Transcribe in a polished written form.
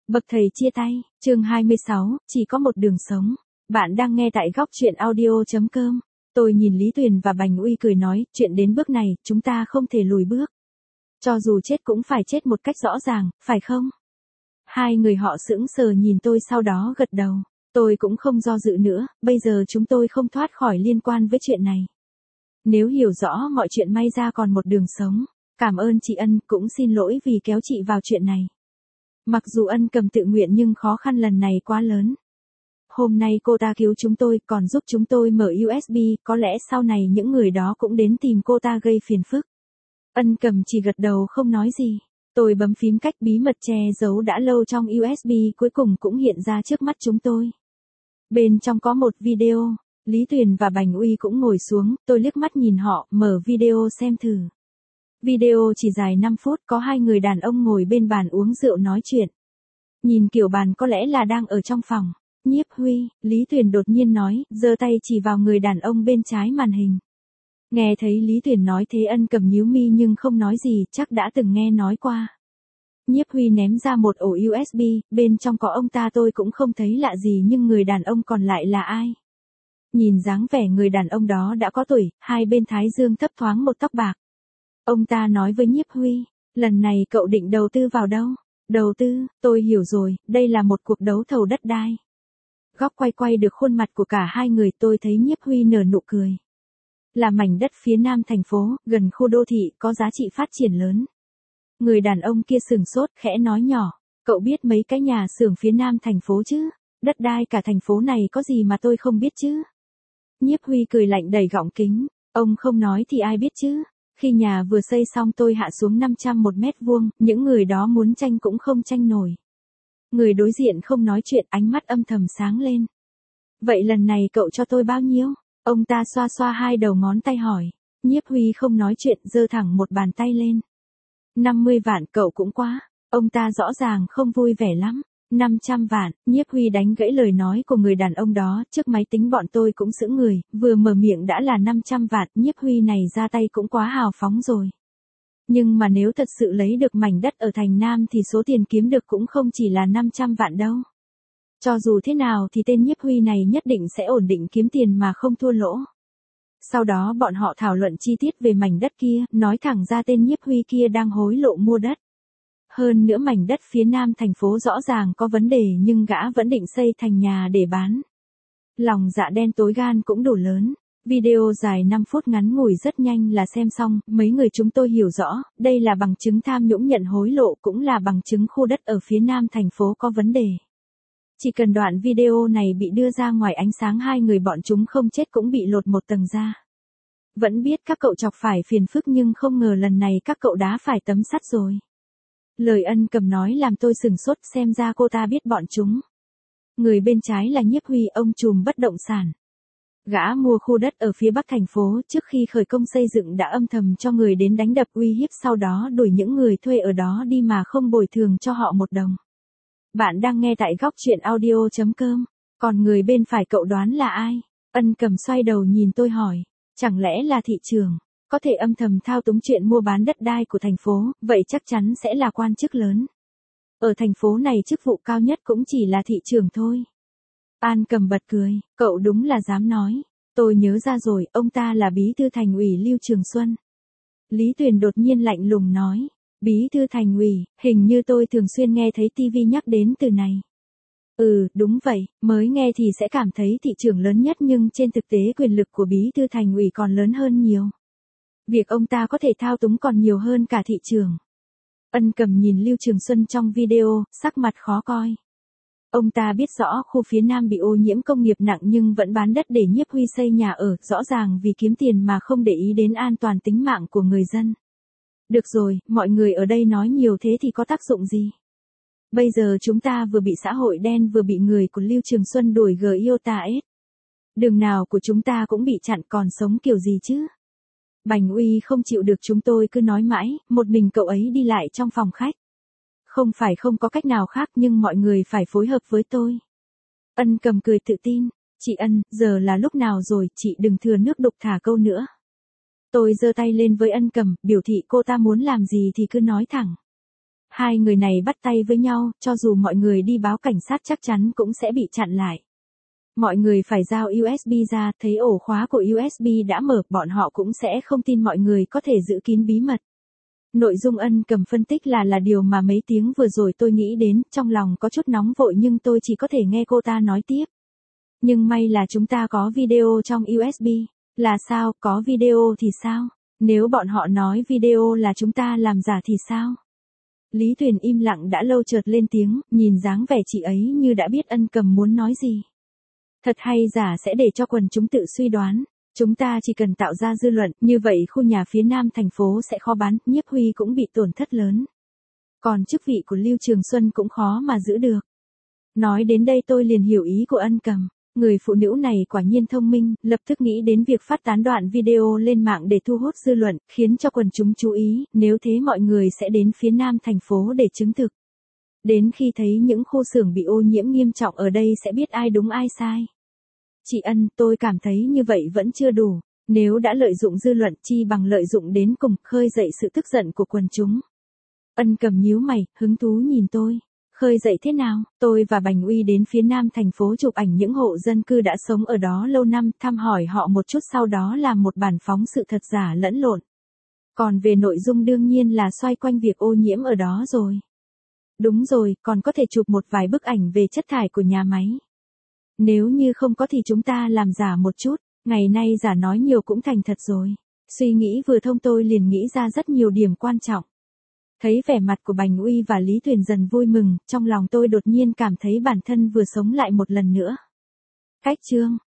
Bậc thầy chia tay, chương 26, chỉ có một đường sống. Bạn đang nghe tại góc truyện audio.com. Tôi nhìn Lý Tuyền và Bành Uy cười nói, chuyện đến bước này, chúng ta không thể lùi bước. Cho dù chết cũng phải chết một cách rõ ràng, phải không? Hai người họ sững sờ nhìn tôi sau đó gật đầu. Tôi cũng không do dự nữa, bây giờ chúng tôi không thoát khỏi liên quan với chuyện này. Nếu hiểu rõ mọi chuyện may ra còn một đường sống. Cảm ơn chị Ân, cũng xin lỗi vì kéo chị vào chuyện này. Mặc dù Ân Cầm tự nguyện nhưng khó khăn lần này quá lớn. Hôm nay cô ta cứu chúng tôi, còn giúp chúng tôi mở USB, có lẽ sau này những người đó cũng đến tìm cô ta gây phiền phức. Ân Cầm chỉ gật đầu không nói gì. Tôi bấm phím cách bí mật che giấu đã lâu trong USB cuối cùng cũng hiện ra trước mắt chúng tôi. Bên trong có một video, Lý Tuyền và Bành Uy cũng ngồi xuống, tôi liếc mắt nhìn họ, mở video xem thử. Video chỉ dài 5 phút, có hai người đàn ông ngồi bên bàn uống rượu nói chuyện. Nhìn kiểu bàn có lẽ là đang ở trong phòng. Nhiếp Huy, Lý Tuyền đột nhiên nói, giơ tay chỉ vào người đàn ông bên trái màn hình. Nghe thấy Lý Tuyền nói thế Ân Cầm nhíu mi nhưng không nói gì, chắc đã từng nghe nói qua. Nhiếp Huy ném ra một ổ USB, bên trong có ông ta tôi cũng không thấy lạ gì nhưng người đàn ông còn lại là ai? Nhìn dáng vẻ người đàn ông đó đã có tuổi, hai bên thái dương thấp thoáng một tóc bạc. Ông ta nói với Nhiếp Huy, lần này cậu định đầu tư vào đâu? Đầu tư, tôi hiểu rồi, đây là một cuộc đấu thầu đất đai. Góc quay được khuôn mặt của cả hai người, tôi thấy Nhiếp Huy nở nụ cười. Là mảnh đất phía nam thành phố, gần khu đô thị, có giá trị phát triển lớn. Người đàn ông kia sừng sốt, khẽ nói nhỏ, cậu biết mấy cái nhà xưởng phía nam thành phố chứ? Đất đai cả thành phố này có gì mà tôi không biết chứ? Nhiếp Huy cười lạnh đầy gọng kính, ông không nói thì ai biết chứ? Khi nhà vừa xây xong tôi hạ xuống 500 một mét vuông, những người đó muốn tranh cũng không tranh nổi. Người đối diện không nói chuyện, ánh mắt âm thầm sáng lên. Vậy lần này cậu cho tôi bao nhiêu? Ông ta xoa xoa hai đầu ngón tay hỏi. Nhiếp Huy không nói chuyện, giơ thẳng một bàn tay lên. 50 vạn, cậu cũng quá. Ông ta rõ ràng không vui vẻ lắm. 500 vạn, Nhiếp Huy đánh gãy lời nói của người đàn ông đó, trước máy tính bọn tôi cũng sững người, vừa mở miệng đã là 500 vạn, Nhiếp Huy này ra tay cũng quá hào phóng rồi. Nhưng mà nếu thật sự lấy được mảnh đất ở thành Nam thì số tiền kiếm được cũng không chỉ là 500 vạn đâu. Cho dù thế nào thì tên Nhiếp Huy này nhất định sẽ ổn định kiếm tiền mà không thua lỗ. Sau đó bọn họ thảo luận chi tiết về mảnh đất kia, nói thẳng ra tên Nhiếp Huy kia đang hối lộ mua đất. Hơn nữa mảnh đất phía nam thành phố rõ ràng có vấn đề nhưng gã vẫn định xây thành nhà để bán. Lòng dạ đen tối gan cũng đủ lớn. Video dài 5 phút ngắn ngủi rất nhanh là xem xong, mấy người chúng tôi hiểu rõ, đây là bằng chứng tham nhũng nhận hối lộ cũng là bằng chứng khu đất ở phía nam thành phố có vấn đề. Chỉ cần đoạn video này bị đưa ra ngoài ánh sáng hai người bọn chúng không chết cũng bị lột một tầng da. Vẫn biết các cậu chọc phải phiền phức nhưng không ngờ lần này các cậu đá phải tấm sắt rồi. Lời Ân Cầm nói làm tôi sửng sốt, xem ra cô ta biết bọn chúng. Người bên trái là Nhiếp Huy, ông trùm bất động sản. Gã mua khu đất ở phía bắc thành phố, trước khi khởi công xây dựng đã âm thầm cho người đến đánh đập uy hiếp, sau đó đuổi những người thuê ở đó đi mà không bồi thường cho họ một đồng. Bạn đang nghe tại góc truyện audio.com. Còn người bên phải cậu đoán là ai? Ân Cầm xoay đầu nhìn tôi hỏi. Chẳng lẽ là thị trưởng? Có thể âm thầm thao túng chuyện mua bán đất đai của thành phố, vậy chắc chắn sẽ là quan chức lớn. Ở thành phố này chức vụ cao nhất cũng chỉ là thị trưởng thôi. An Cầm bật cười, cậu đúng là dám nói. Tôi nhớ ra rồi, ông ta là bí thư thành ủy Lưu Trường Xuân. Lý Tuyền đột nhiên lạnh lùng nói, bí thư thành ủy, hình như tôi thường xuyên nghe thấy TV nhắc đến từ này. Ừ, đúng vậy, mới nghe thì sẽ cảm thấy thị trưởng lớn nhất nhưng trên thực tế quyền lực của bí thư thành ủy còn lớn hơn nhiều. Việc ông ta có thể thao túng còn nhiều hơn cả thị trưởng. Ân Cầm nhìn Lưu Trường Xuân trong video, sắc mặt khó coi. Ông ta biết rõ khu phía Nam bị ô nhiễm công nghiệp nặng nhưng vẫn bán đất để Nhiếp Huy xây nhà ở, rõ ràng vì kiếm tiền mà không để ý đến an toàn tính mạng của người dân. Được rồi, mọi người ở đây nói nhiều thế thì có tác dụng gì? Bây giờ chúng ta vừa bị xã hội đen vừa bị người của Lưu Trường Xuân đuổi GIOTA-S. Đường nào của chúng ta cũng bị chặn, còn sống kiểu gì chứ? Bành Uy không chịu được chúng tôi cứ nói mãi, một mình cậu ấy đi lại trong phòng khách. Không phải không có cách nào khác nhưng mọi người phải phối hợp với tôi. Ân Cầm cười tự tin, chị Ân, giờ là lúc nào rồi, chị đừng thừa nước đục thả câu nữa. Tôi giơ tay lên với Ân Cầm, biểu thị cô ta muốn làm gì thì cứ nói thẳng. Hai người này bắt tay với nhau, cho dù mọi người đi báo cảnh sát chắc chắn cũng sẽ bị chặn lại. Mọi người phải giao USB ra, thấy ổ khóa của USB đã mở, bọn họ cũng sẽ không tin mọi người có thể giữ kín bí mật. Nội dung Ân Cầm phân tích là điều mà mấy tiếng vừa rồi tôi nghĩ đến, trong lòng có chút nóng vội nhưng tôi chỉ có thể nghe cô ta nói tiếp. Nhưng may là chúng ta có video trong USB. Là sao, có video thì sao? Nếu bọn họ nói video là chúng ta làm giả thì sao? Lý Tuyền im lặng đã lâu chợt lên tiếng, nhìn dáng vẻ chị ấy như đã biết Ân Cầm muốn nói gì. Thật hay giả sẽ để cho quần chúng tự suy đoán. Chúng ta chỉ cần tạo ra dư luận, như vậy khu nhà phía nam thành phố sẽ khó bán, Nhiếp Huy cũng bị tổn thất lớn. Còn chức vị của Lưu Trường Xuân cũng khó mà giữ được. Nói đến đây tôi liền hiểu ý của Ân Cầm. Người phụ nữ này quả nhiên thông minh, lập tức nghĩ đến việc phát tán đoạn video lên mạng để thu hút dư luận, khiến cho quần chúng chú ý, nếu thế mọi người sẽ đến phía nam thành phố để chứng thực. Đến khi thấy những khu xưởng bị ô nhiễm nghiêm trọng ở đây sẽ biết ai đúng ai sai. Chị Ân, tôi cảm thấy như vậy vẫn chưa đủ, nếu đã lợi dụng dư luận chi bằng lợi dụng đến cùng, khơi dậy sự tức giận của quần chúng. Ân Cầm nhíu mày, hứng thú nhìn tôi. Khơi dậy thế nào? Tôi và Bành Uy đến phía nam thành phố chụp ảnh những hộ dân cư đã sống ở đó lâu năm, thăm hỏi họ một chút sau đó làm một bản phóng sự thật giả lẫn lộn. Còn về nội dung đương nhiên là xoay quanh việc ô nhiễm ở đó rồi. Đúng rồi, còn có thể chụp một vài bức ảnh về chất thải của nhà máy. Nếu như không có thì chúng ta làm giả một chút, ngày nay giả nói nhiều cũng thành thật rồi. Suy nghĩ vừa thông tôi liền nghĩ ra rất nhiều điểm quan trọng. Thấy vẻ mặt của Bành Uy và Lý Tuyền dần vui mừng, trong lòng tôi đột nhiên cảm thấy bản thân vừa sống lại một lần nữa. Cách chương